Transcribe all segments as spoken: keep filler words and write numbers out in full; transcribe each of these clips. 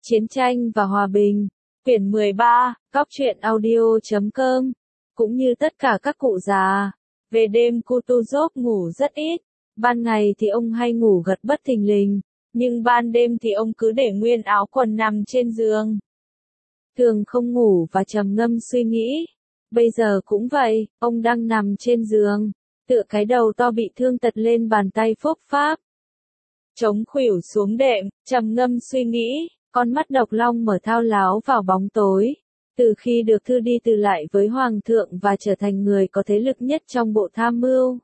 Chiến tranh và hòa bình, quyển mười ba, góc truyện audio chấm com, cũng như tất cả các cụ già. Về đêm Kutuzov ngủ rất ít, ban ngày thì ông hay ngủ gật bất thình lình, nhưng ban đêm thì ông cứ để nguyên áo quần nằm trên giường. Thường không ngủ và trầm ngâm suy nghĩ. Bây giờ cũng vậy, ông đang nằm trên giường, tựa cái đầu to bị thương tật lên bàn tay phốc pháp. Chống khuỷu xuống đệm, trầm ngâm suy nghĩ, con mắt độc long mở thao láo vào bóng tối. Từ khi được thư đi từ lại với Hoàng thượng và trở thành người có thế lực nhất trong bộ tham mưu,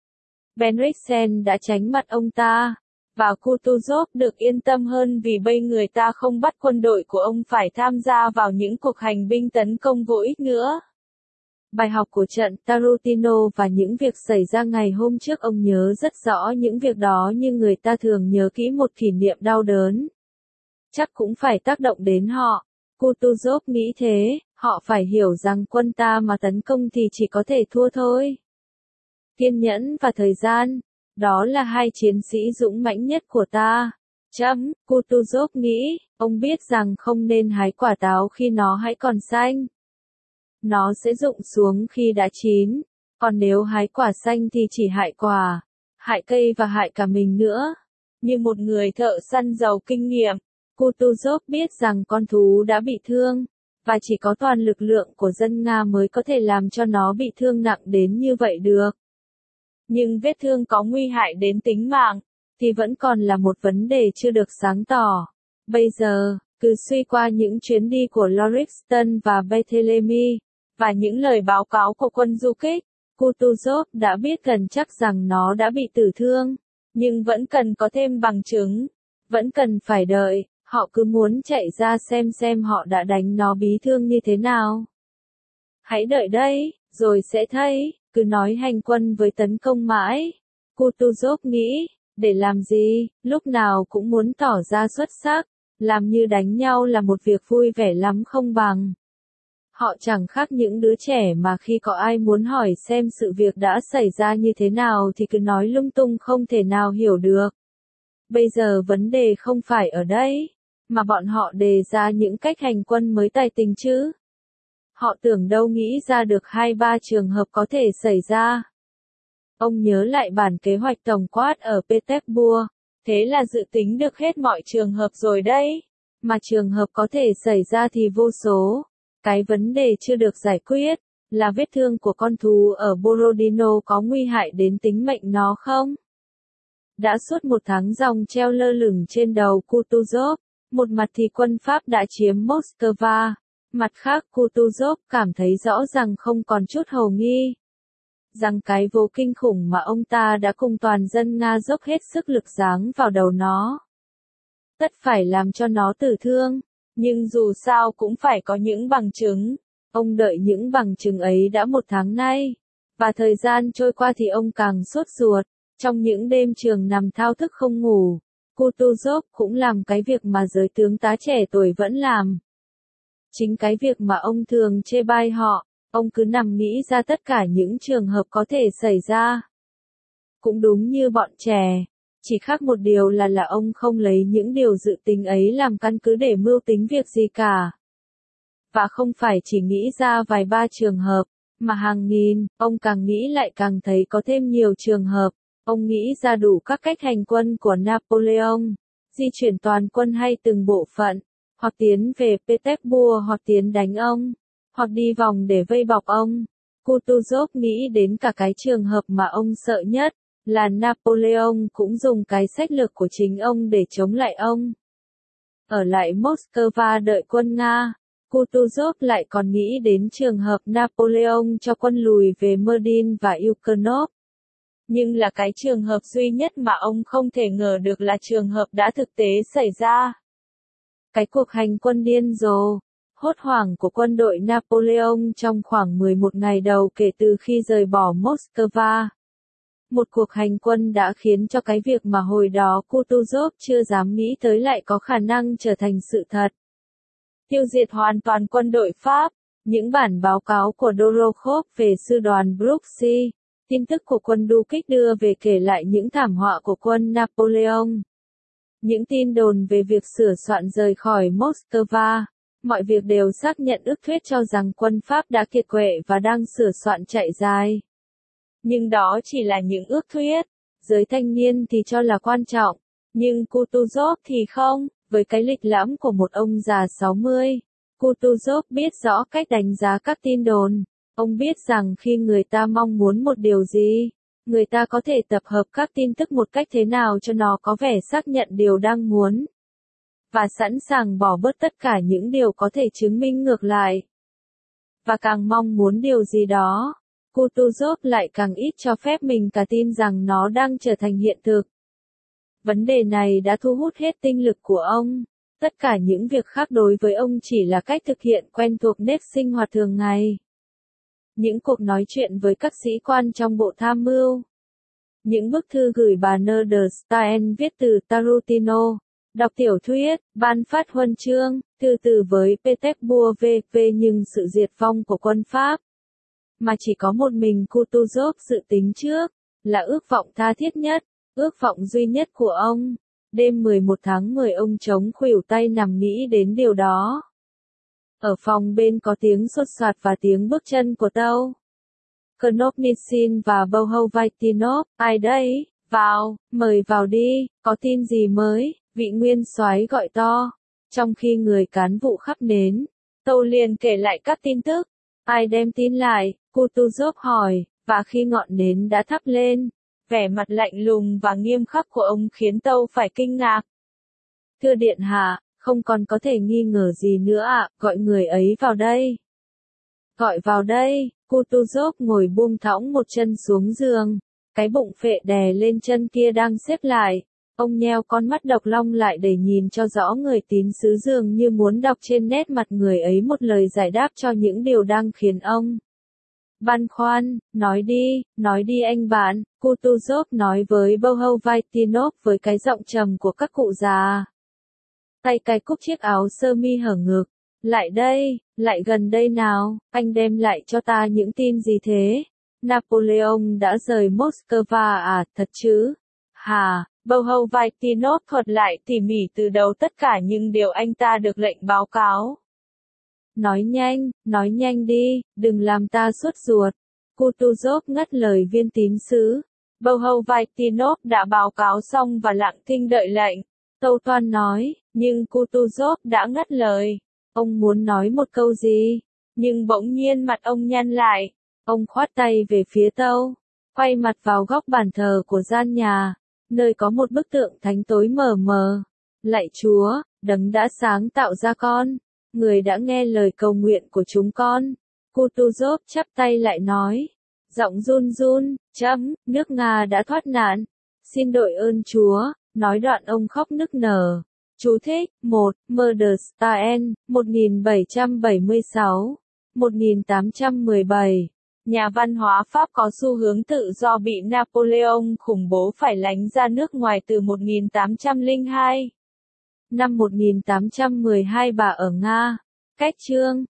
Bennigsen đã tránh mặt ông ta, và Kutuzov được yên tâm hơn vì bây người ta không bắt quân đội của ông phải tham gia vào những cuộc hành binh tấn công vô ích nữa. Bài học của trận Tarutino và những việc xảy ra ngày hôm trước ông nhớ rất rõ những việc đó, nhưng người ta thường nhớ kỹ một kỷ niệm đau đớn. Chắc cũng phải tác động đến họ. Kutuzov nghĩ thế, họ phải hiểu rằng quân ta mà tấn công thì chỉ có thể thua thôi. Kiên nhẫn và thời gian, đó là hai chiến sĩ dũng mãnh nhất của ta. Chấm, Kutuzov nghĩ, ông biết rằng không nên hái quả táo khi nó hãy còn xanh. Nó sẽ rụng xuống khi đã chín, còn nếu hái quả xanh thì chỉ hại quả, hại cây và hại cả mình nữa. Như một người thợ săn giàu kinh nghiệm, Kutuzov biết rằng con thú đã bị thương, và chỉ có toàn lực lượng của dân Nga mới có thể làm cho nó bị thương nặng đến như vậy được. Nhưng vết thương có nguy hại đến tính mạng, thì vẫn còn là một vấn đề chưa được sáng tỏ. Bây giờ, cứ suy qua những chuyến đi của Lorixton và Barthélemy, và những lời báo cáo của quân du kích, Kutuzov đã biết gần chắc rằng nó đã bị tử thương, nhưng vẫn cần có thêm bằng chứng, vẫn cần phải đợi, họ cứ muốn chạy ra xem xem họ đã đánh nó bí thương như thế nào. Hãy đợi đây, rồi sẽ thấy, cứ nói hành quân với tấn công mãi. Kutuzov nghĩ, để làm gì, lúc nào cũng muốn tỏ ra xuất sắc, làm như đánh nhau là một việc vui vẻ lắm không bằng. Họ chẳng khác những đứa trẻ mà khi có ai muốn hỏi xem sự việc đã xảy ra như thế nào thì cứ nói lung tung không thể nào hiểu được. Bây giờ vấn đề không phải ở đây, mà bọn họ đề ra những cách hành quân mới tài tình chứ. Họ tưởng đâu nghĩ ra được hai ba trường hợp có thể xảy ra. Ông nhớ lại bản kế hoạch tổng quát ở Petersburg, thế là dự tính được hết mọi trường hợp rồi đấy, mà trường hợp có thể xảy ra thì vô số. Cái vấn đề chưa được giải quyết, là vết thương của con thú ở Borodino có nguy hại đến tính mệnh nó không? Đã suốt một tháng ròng treo lơ lửng trên đầu Kutuzov, một mặt thì quân Pháp đã chiếm Moscow, mặt khác Kutuzov cảm thấy rõ rằng không còn chút hồ nghi. Rằng cái vô kinh khủng mà ông ta đã cùng toàn dân Nga dốc hết sức lực giáng vào đầu nó. Tất phải làm cho nó tử thương. Nhưng dù sao cũng phải có những bằng chứng. Ông đợi những bằng chứng ấy đã một tháng nay. Và thời gian trôi qua thì ông càng sốt ruột. Trong những đêm trường nằm thao thức không ngủ, Kutuzov cũng làm cái việc mà giới tướng tá trẻ tuổi vẫn làm. Chính cái việc mà ông thường chê bai họ, ông cứ nằm nghĩ ra tất cả những trường hợp có thể xảy ra. Cũng đúng như bọn trẻ. Chỉ khác một điều là là ông không lấy những điều dự tính ấy làm căn cứ để mưu tính việc gì cả. Và không phải chỉ nghĩ ra vài ba trường hợp, mà hàng nghìn, ông càng nghĩ lại càng thấy có thêm nhiều trường hợp. Ông nghĩ ra đủ các cách hành quân của Napoleon, di chuyển toàn quân hay từng bộ phận, hoặc tiến về Petersburg hoặc tiến đánh ông, hoặc đi vòng để vây bọc ông. Kutuzov nghĩ đến cả cái trường hợp mà ông sợ nhất, là Napoleon cũng dùng cái sách lược của chính ông để chống lại ông. Ở lại Moscow đợi quân Nga, Kutuzov lại còn nghĩ đến trường hợp Napoleon cho quân lùi về Merdin và Yukhanov. Nhưng là cái trường hợp duy nhất mà ông không thể ngờ được là trường hợp đã thực tế xảy ra. Cái cuộc hành quân điên rồ, hốt hoảng của quân đội Napoleon trong khoảng mười một ngày đầu kể từ khi rời bỏ Moscow. Một cuộc hành quân đã khiến cho cái việc mà hồi đó Kutuzov chưa dám nghĩ tới lại có khả năng trở thành sự thật. Tiêu diệt hoàn toàn quân đội Pháp, những bản báo cáo của Dorokhov về sư đoàn Bruxy, tin tức của quân du kích đưa về kể lại những thảm họa của quân Napoleon. Những tin đồn về việc sửa soạn rời khỏi Moscow, mọi việc đều xác nhận ước thuyết cho rằng quân Pháp đã kiệt quệ và đang sửa soạn chạy dài. Nhưng đó chỉ là những ước thuyết, giới thanh niên thì cho là quan trọng, nhưng Kutuzov thì không, với cái lịch lãm của một ông già sáu mươi. Kutuzov biết rõ cách đánh giá các tin đồn, ông biết rằng khi người ta mong muốn một điều gì, người ta có thể tập hợp các tin tức một cách thế nào cho nó có vẻ xác nhận điều đang muốn, và sẵn sàng bỏ bớt tất cả những điều có thể chứng minh ngược lại. Và càng mong muốn điều gì đó, Kutuzov lại càng ít cho phép mình cả tin rằng nó đang trở thành hiện thực. Vấn đề này đã thu hút hết tinh lực của ông. Tất cả những việc khác đối với ông chỉ là cách thực hiện quen thuộc nếp sinh hoạt thường ngày. Những cuộc nói chuyện với các sĩ quan trong bộ tham mưu. Những bức thư gửi bà Nerstein viết từ Tarutino. Đọc tiểu thuyết, ban phát huân chương, thư từ với Petersburg vê vê nhưng sự diệt vong của quân Pháp. Mà chỉ có một mình Kutuzov dự tính trước, là ước vọng tha thiết nhất, ước vọng duy nhất của ông. Đêm mười một tháng mười ông chống khuỷu tay nằm nghĩ đến điều đó. Ở phòng bên có tiếng sột soạt và tiếng bước chân của tàu. Knopnichin và Bohovaitinov, ai đấy, vào, mời vào đi, có tin gì mới, vị nguyên soái gọi to. Trong khi người cán vụ khắp nến, tàu liền kể lại các tin tức. Ai đem tin lại, Kutuzov hỏi, và khi ngọn nến đã thắp lên, vẻ mặt lạnh lùng và nghiêm khắc của ông khiến tàu phải kinh ngạc. Thưa điện hạ, không còn có thể nghi ngờ gì nữa ạ, gọi người ấy vào đây. Gọi vào đây, Kutuzov ngồi buông thõng một chân xuống giường, cái bụng phệ đè lên chân kia đang xếp lại. Ông nheo con mắt độc long lại để nhìn cho rõ người tín sứ dường như muốn đọc trên nét mặt người ấy một lời giải đáp cho những điều đang khiến ông băn khoăn. Nói đi, nói đi anh bạn, Kutuzov nói với Bohovaitinov với cái giọng trầm của các cụ già. Tay cài cúc chiếc áo sơ mi hở ngực. Lại đây, lại gần đây nào, anh đem lại cho ta những tin gì thế? Napoleon đã rời Moscow à, thật chứ? Hà, Bohovaitinov thuật lại tỉ mỉ từ đầu tất cả những điều anh ta được lệnh báo cáo. Nói nhanh, nói nhanh đi, đừng làm ta sốt ruột. Kutuzov ngắt lời viên tín sứ. Bohovaitinov đã báo cáo xong và lặng thinh đợi lệnh. Tâu toan nói, nhưng Kutuzov đã ngắt lời. Ông muốn nói một câu gì? Nhưng bỗng nhiên mặt ông nhăn lại. Ông khoát tay về phía tâu, quay mặt vào góc bàn thờ của gian nhà, nơi có một bức tượng thánh tối mờ mờ. Lạy Chúa, đấng đã sáng tạo ra con, người đã nghe lời cầu nguyện của chúng con. Kutuzov chắp tay lại nói, giọng run run, chấm, nước Nga đã thoát nạn. Xin đội ơn Chúa, nói đoạn ông khóc nức nở. Chú thích, một, Murderstein, một nghìn bảy trăm bảy mươi sáu, một nghìn tám trăm mười bảy. Nhà văn hóa Pháp có xu hướng tự do bị Napoleon khủng bố phải lánh ra nước ngoài từ một nghìn tám trăm lẻ hai. Năm một nghìn tám trăm mười hai bà ở Nga. Cách chương